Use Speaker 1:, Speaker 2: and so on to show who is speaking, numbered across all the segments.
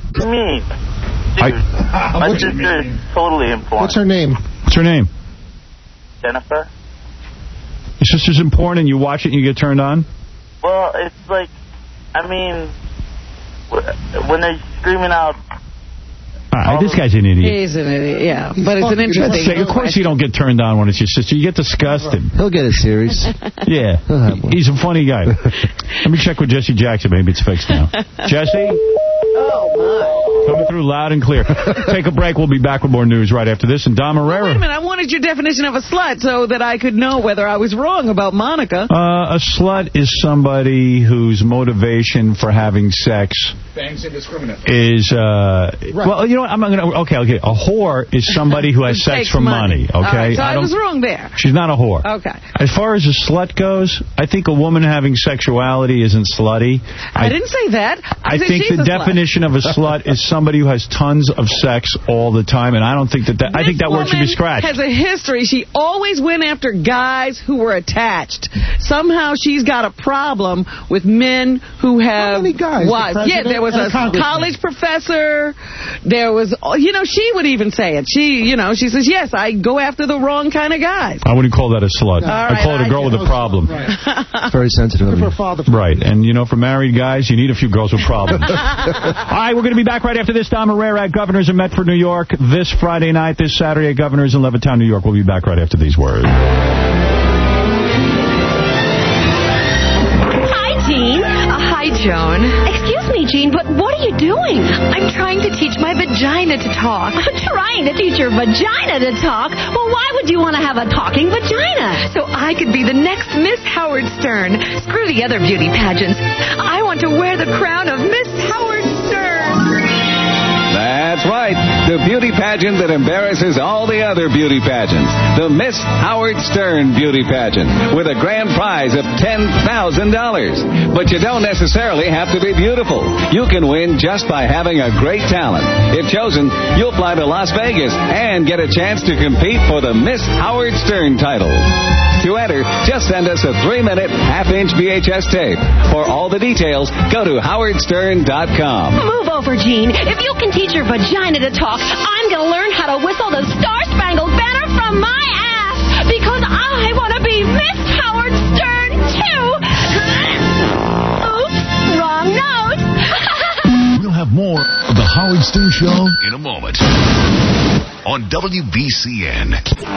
Speaker 1: mean? Dude, my sister is totally important.
Speaker 2: What's her name?
Speaker 3: What's her name?
Speaker 1: Jennifer.
Speaker 3: Your sister's important and you watch it and you get turned on?
Speaker 1: Well, it's like, I mean, when they're screaming out...
Speaker 3: this guy's an idiot.
Speaker 4: He's an idiot, yeah. But it's an interesting...
Speaker 3: Of course you don't get turned on when it's your sister. You get disgusted.
Speaker 5: He'll get a series.
Speaker 3: Yeah. He's a funny guy. Let me check with Jesse Jackson. Maybe it's fixed now. Jesse?
Speaker 4: Oh, my.
Speaker 3: Coming through loud and clear. Take a break. We'll be back with more news right after this. And Dom Herrera.
Speaker 4: Wait a minute. I wanted your definition of a slut so that I could know whether I was wrong about Monica.
Speaker 3: A slut is somebody whose motivation for having sex...
Speaker 2: Bangs indiscriminate.
Speaker 3: ...is... Well, you know what? I'm not going to... Okay. A whore is somebody who has sex for money. Okay?
Speaker 4: Right, so I was wrong there.
Speaker 3: She's not a whore.
Speaker 4: Okay.
Speaker 3: As far as a slut goes, I think a woman having sexuality isn't slutty.
Speaker 4: I didn't say that.
Speaker 3: I think the definition of a slut is somebody who has tons of sex all the time, and I don't think that... I think that word should be scratched.
Speaker 4: Has a history. She always went after guys who were attached. Somehow she's got a problem with men who have...
Speaker 2: How many guys?
Speaker 4: Wives. Yeah, there was a college professor. There was... You know, she would even say it. She says, yes, I go after the wrong kind of guys.
Speaker 3: I wouldn't call that a slut. I call it a girl with a problem.
Speaker 2: Right.
Speaker 5: Very sensitive.
Speaker 3: Right, and for married guys, you need a few girls with problems. All right, we're going to be back right after this. Dom Herrera at Governors in Medford, New York. This Friday night, this Saturday at Governors in Levittown, New York. We'll be back right after these words.
Speaker 6: Hi, Gene. Hi, Joan. Excuse me, Gene, but what are you doing? I'm trying to teach my vagina to talk. Trying to teach your vagina to talk? Well, why would you want to have a talking vagina? So I could be the next Miss Howard Stern. Screw the other beauty pageants. I want to wear the crown of Miss Howard Stern.
Speaker 7: That's right. The beauty pageant that embarrasses all the other beauty pageants. The Miss Howard Stern Beauty Pageant with a grand prize of $10,000. But you don't necessarily have to be beautiful. You can win just by having a great talent. If chosen, you'll fly to Las Vegas and get a chance to compete for the Miss Howard Stern title. To enter, just send us a 3-minute half-inch VHS tape. For all the details, go to howardstern.com.
Speaker 6: Move over, Gene. If you can teach your vagina to talk, I'm going to learn how to whistle the Star-Spangled Banner from my ass. Because I want to be Miss Howard Stern, too. Oops, wrong note.
Speaker 8: We'll have more of The Howard Stern Show in a moment on WBCN.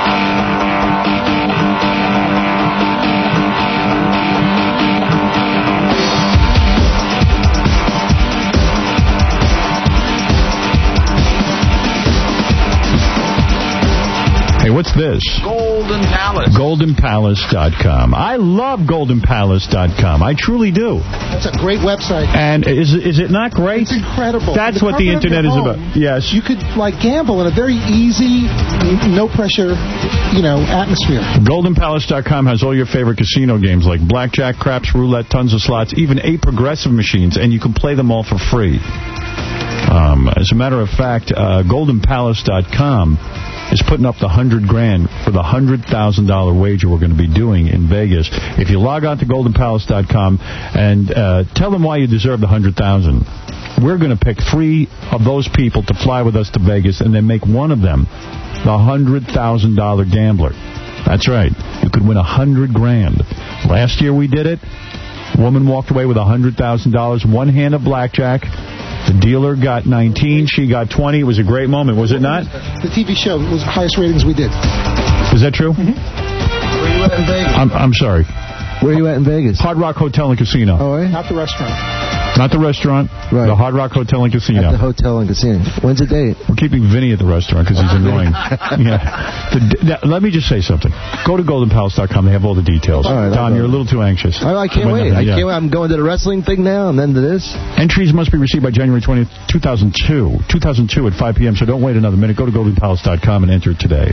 Speaker 3: Hey, what's this?
Speaker 8: Golden Palace.
Speaker 3: GoldenPalace.com. I love GoldenPalace.com. I truly do.
Speaker 2: That's a great website.
Speaker 3: And is it not great?
Speaker 2: It's incredible.
Speaker 3: That's what the internet is about. Yes.
Speaker 2: You could, gamble in a very easy, no-pressure, atmosphere.
Speaker 3: GoldenPalace.com has all your favorite casino games like blackjack, craps, roulette, tons of slots, even 8 progressive machines, and you can play them all for free. As a matter of fact, GoldenPalace.com is putting up the $100,000 for the $100,000 wager we're going to be doing in Vegas. If you log on to GoldenPalace.com and tell them why you deserve the $100,000, we're going to pick 3 of those people to fly with us to Vegas and then make one of them the $100,000 gambler. That's right. You could win $100,000. Last year we did it. A woman walked away with $100,000, one hand of blackjack. The dealer got 19, she got 20. It was a great moment, was it not?
Speaker 2: The TV show was the highest ratings we did.
Speaker 3: Is that true?
Speaker 2: Mm-hmm.
Speaker 5: Where are you at in Vegas?
Speaker 3: I'm sorry.
Speaker 5: Where are you at in Vegas?
Speaker 3: Hard Rock Hotel and Casino.
Speaker 5: Oh, right?
Speaker 2: Not the restaurant.
Speaker 3: Not the restaurant.
Speaker 5: Right.
Speaker 3: The Hard Rock Hotel and Casino.
Speaker 5: At the hotel and casino. When's the date?
Speaker 3: We're keeping Vinny at the restaurant because he's annoying. Yeah. Let me just say something. Go to GoldenPalace.com. They have all the details.
Speaker 5: All right,
Speaker 3: Don, you're a little too anxious.
Speaker 5: I can't wait. I can't wait. I'm going to the wrestling thing now and then to this.
Speaker 3: Entries must be received by January 20th, 2002 at 5 p.m., so don't wait another minute. Go to GoldenPalace.com and enter today.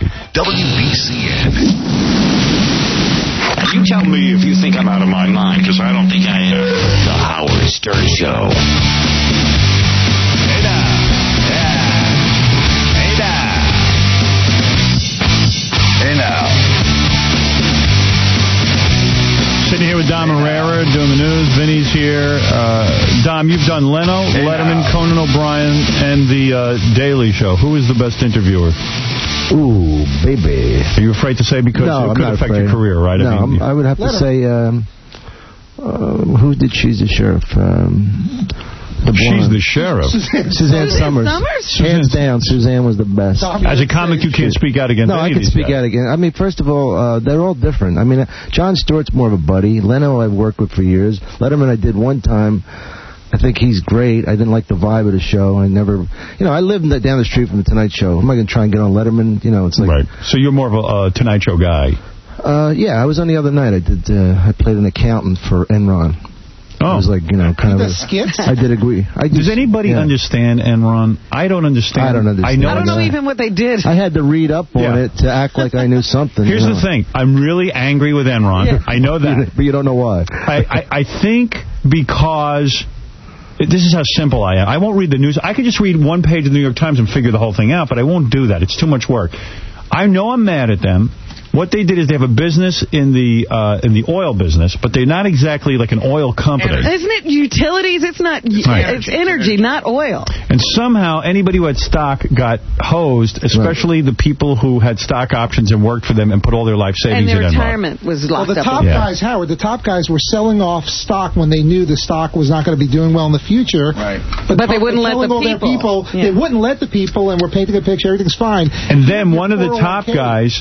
Speaker 8: WBCN.
Speaker 9: You tell me if you think I'm out of my mind, because I don't think I am. The Howard Stern Show. Hey now. Yeah. Hey now. Hey now.
Speaker 3: Sitting here with Dom Herrera, doing the news. Vinny's here. Dom, you've done Leno, Letterman, Conan O'Brien, and The Daily Show. Who is the best interviewer?
Speaker 5: Ooh, baby.
Speaker 3: Are you afraid to say because it could affect your career, right?
Speaker 5: No, I would have to say, who did She's the Sheriff?
Speaker 3: She's the Sheriff.
Speaker 5: Suzanne Summers. Hands down, Suzanne was the best.
Speaker 3: As a comic, you can't speak out against any of these
Speaker 5: I can speak out against. I mean, first of all, they're all different. I mean, Jon Stewart's more of a buddy. Leno I've worked with for years. Letterman I did one time. I think he's great. I didn't like the vibe of the show. I never, I lived down the street from the Tonight Show. I'm not going to try and get on Letterman. It's like.
Speaker 3: Right. So you're more of a Tonight Show guy.
Speaker 5: Yeah, I was on the other night. I played an accountant for Enron.
Speaker 3: Oh.
Speaker 5: It was like, kind of
Speaker 2: skits?
Speaker 5: I did agree.
Speaker 3: Does anybody understand Enron? I don't understand.
Speaker 5: I don't understand.
Speaker 4: I don't know even what they did.
Speaker 5: I had to read up on it to act like I knew something.
Speaker 3: Here's the thing. I'm really angry with Enron. Yeah. I know that.
Speaker 5: But you don't know why.
Speaker 3: I think because... This is how simple I am. I won't read the news. I could just read one page of the New York Times and figure the whole thing out, but I won't do that. It's too much work. I know I'm mad at them. What they did is they have a business in the oil business, but they're not exactly like an oil company.
Speaker 4: Isn't it utilities? It's not. Right. It's energy, not oil.
Speaker 3: And somehow anybody who had stock got hosed, especially the people who had stock options and worked for them and put all their life savings in.
Speaker 4: And their retirement was locked up.
Speaker 2: The top guys, Howard, the top guys were selling off stock when they knew the stock was not going to be doing well in the future.
Speaker 3: Right.
Speaker 4: But they wouldn't let the people.
Speaker 2: They wouldn't let the people, and we're painting a picture. Everything's fine.
Speaker 3: And then one of the top guys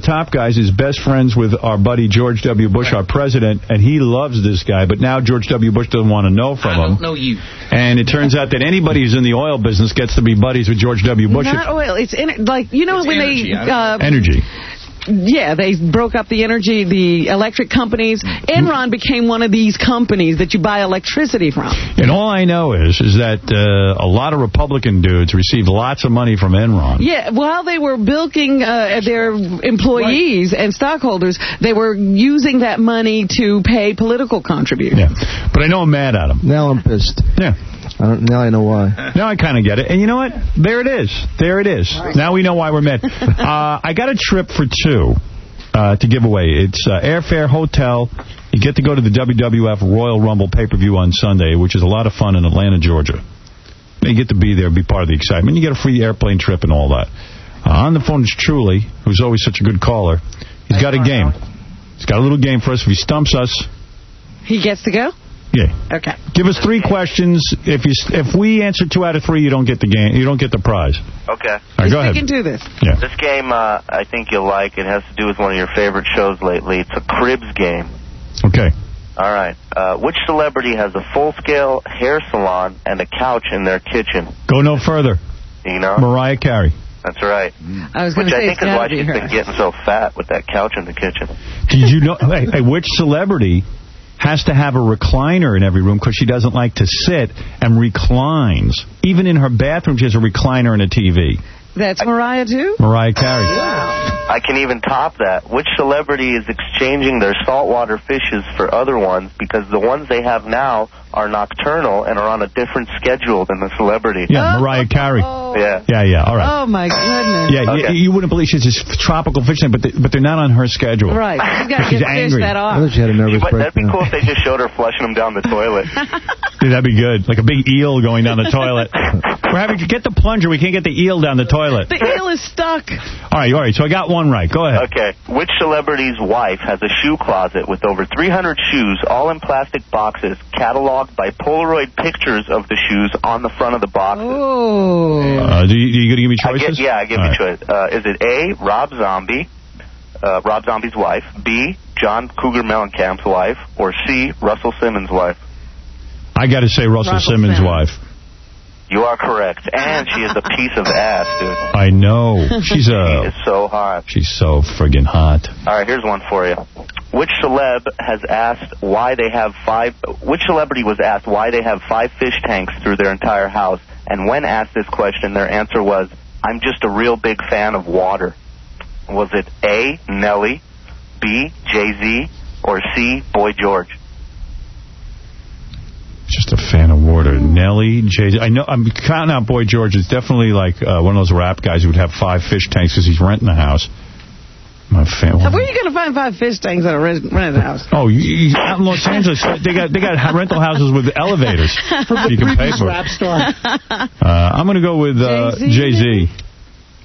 Speaker 3: is best friends with our buddy George W. Bush, our president, and he loves this guy, but now George W. Bush doesn't want to know from him.
Speaker 10: I don't know you.
Speaker 3: And it turns out that anybody who's in the oil business gets to be buddies with George W. Bush.
Speaker 4: Not oil. It's when
Speaker 3: energy,
Speaker 4: they...
Speaker 3: energy.
Speaker 4: Yeah, they broke up the electric companies. Enron became one of these companies that you buy electricity from.
Speaker 3: And all I know is that a lot of Republican dudes received lots of money from Enron.
Speaker 4: Yeah, while they were bilking their employees and stockholders, they were using that money to pay political contributions.
Speaker 3: Yeah, but I know I'm mad at them.
Speaker 5: Now I'm pissed.
Speaker 3: Yeah.
Speaker 5: Now I know why.
Speaker 3: Now I kind of get it. And you know what? There it is. There it is. Right. Now we know why we're mad. I got a trip for two to give away. It's airfare, hotel. You get to go to the WWF Royal Rumble pay-per-view on Sunday, which is a lot of fun in Atlanta, Georgia. You get to be there, be part of the excitement. You get a free airplane trip and all that. On the phone is Truly, who's always such a good caller. He's got a game. He's got a little game for us. If he stumps us...
Speaker 4: He gets to go?
Speaker 3: Yeah.
Speaker 4: Okay.
Speaker 3: Give us 3 questions. If we answer 2 out of 3, you don't get the game. You don't get the prize.
Speaker 1: Okay.
Speaker 3: All right, go ahead.
Speaker 4: We can do this.
Speaker 3: Yeah.
Speaker 1: This game, I think you'll like. It has to do with one of your favorite shows lately. It's a Cribs game.
Speaker 3: Okay.
Speaker 1: All right. Which celebrity has a full-scale hair salon and a couch in their kitchen?
Speaker 3: Go no further.
Speaker 1: You know?
Speaker 3: Mariah Carey.
Speaker 1: That's right.
Speaker 4: I was going to say,
Speaker 1: which I think is why she's been getting so fat with that couch in the kitchen.
Speaker 3: Did you know? Hey, which celebrity has to have a recliner in every room because she doesn't like to sit and reclines? Even in her bathroom, she has a recliner and a TV.
Speaker 4: That's Mariah, too?
Speaker 3: Mariah Carey.
Speaker 1: I can even top that. Which celebrity is exchanging their saltwater fishes for other ones because the ones they have now are nocturnal and are on a different schedule than the celebrity?
Speaker 3: Yeah, Mariah Carey.
Speaker 1: Yeah.
Speaker 3: Yeah, all right.
Speaker 4: Oh, my goodness.
Speaker 3: Yeah,
Speaker 1: okay.
Speaker 3: you wouldn't believe she's this tropical fish thing, but they're not on her schedule.
Speaker 4: Right.
Speaker 3: She's angry.
Speaker 4: That off.
Speaker 5: I thought she had a nervous breakdown.
Speaker 1: That'd be cool if they just showed her flushing them down the toilet.
Speaker 3: Dude, that'd be good. Like a big eel going down the toilet. We're having to get the plunger. We can't get the eel down the toilet.
Speaker 4: The eel is stuck.
Speaker 3: All right. So I got one right. Go ahead.
Speaker 1: Okay. Which celebrity's wife has a shoe closet with over 300 shoes, all in plastic boxes, cataloged by Polaroid pictures of the shoes on the front of the boxes?
Speaker 4: Oh.
Speaker 3: Do you going to give me choices?
Speaker 1: I give you choice. Is it A, Rob Zombie, Rob Zombie's wife, B, John Cougar Mellencamp's wife, or C, Russell Simmons' wife?
Speaker 3: I got to say Russell Simmons' wife.
Speaker 1: You are correct. And she is a piece of ass, dude. I
Speaker 3: know.
Speaker 1: She is so hot.
Speaker 3: She's so friggin' hot.
Speaker 1: All right, here's one for you. Which celeb has asked why they have which celebrity was asked why they have 5 fish tanks through their entire house? And when asked this question, their answer was, I'm just a real big fan of water. Was it A, Nelly, B, Jay-Z, or C, Boy George?
Speaker 3: Just a fan of water. Nelly, Jay-Z. I know, I'm counting out Boy George. It's definitely like one of those rap guys who would have 5 fish tanks because he's renting the house. My family.
Speaker 4: Where are you going to find 5 fish tanks at a rented house?
Speaker 3: Oh, out in Los Angeles, they got rental houses with elevators you can pay for.
Speaker 2: Rap star.
Speaker 3: I'm going to go with Jay-Z.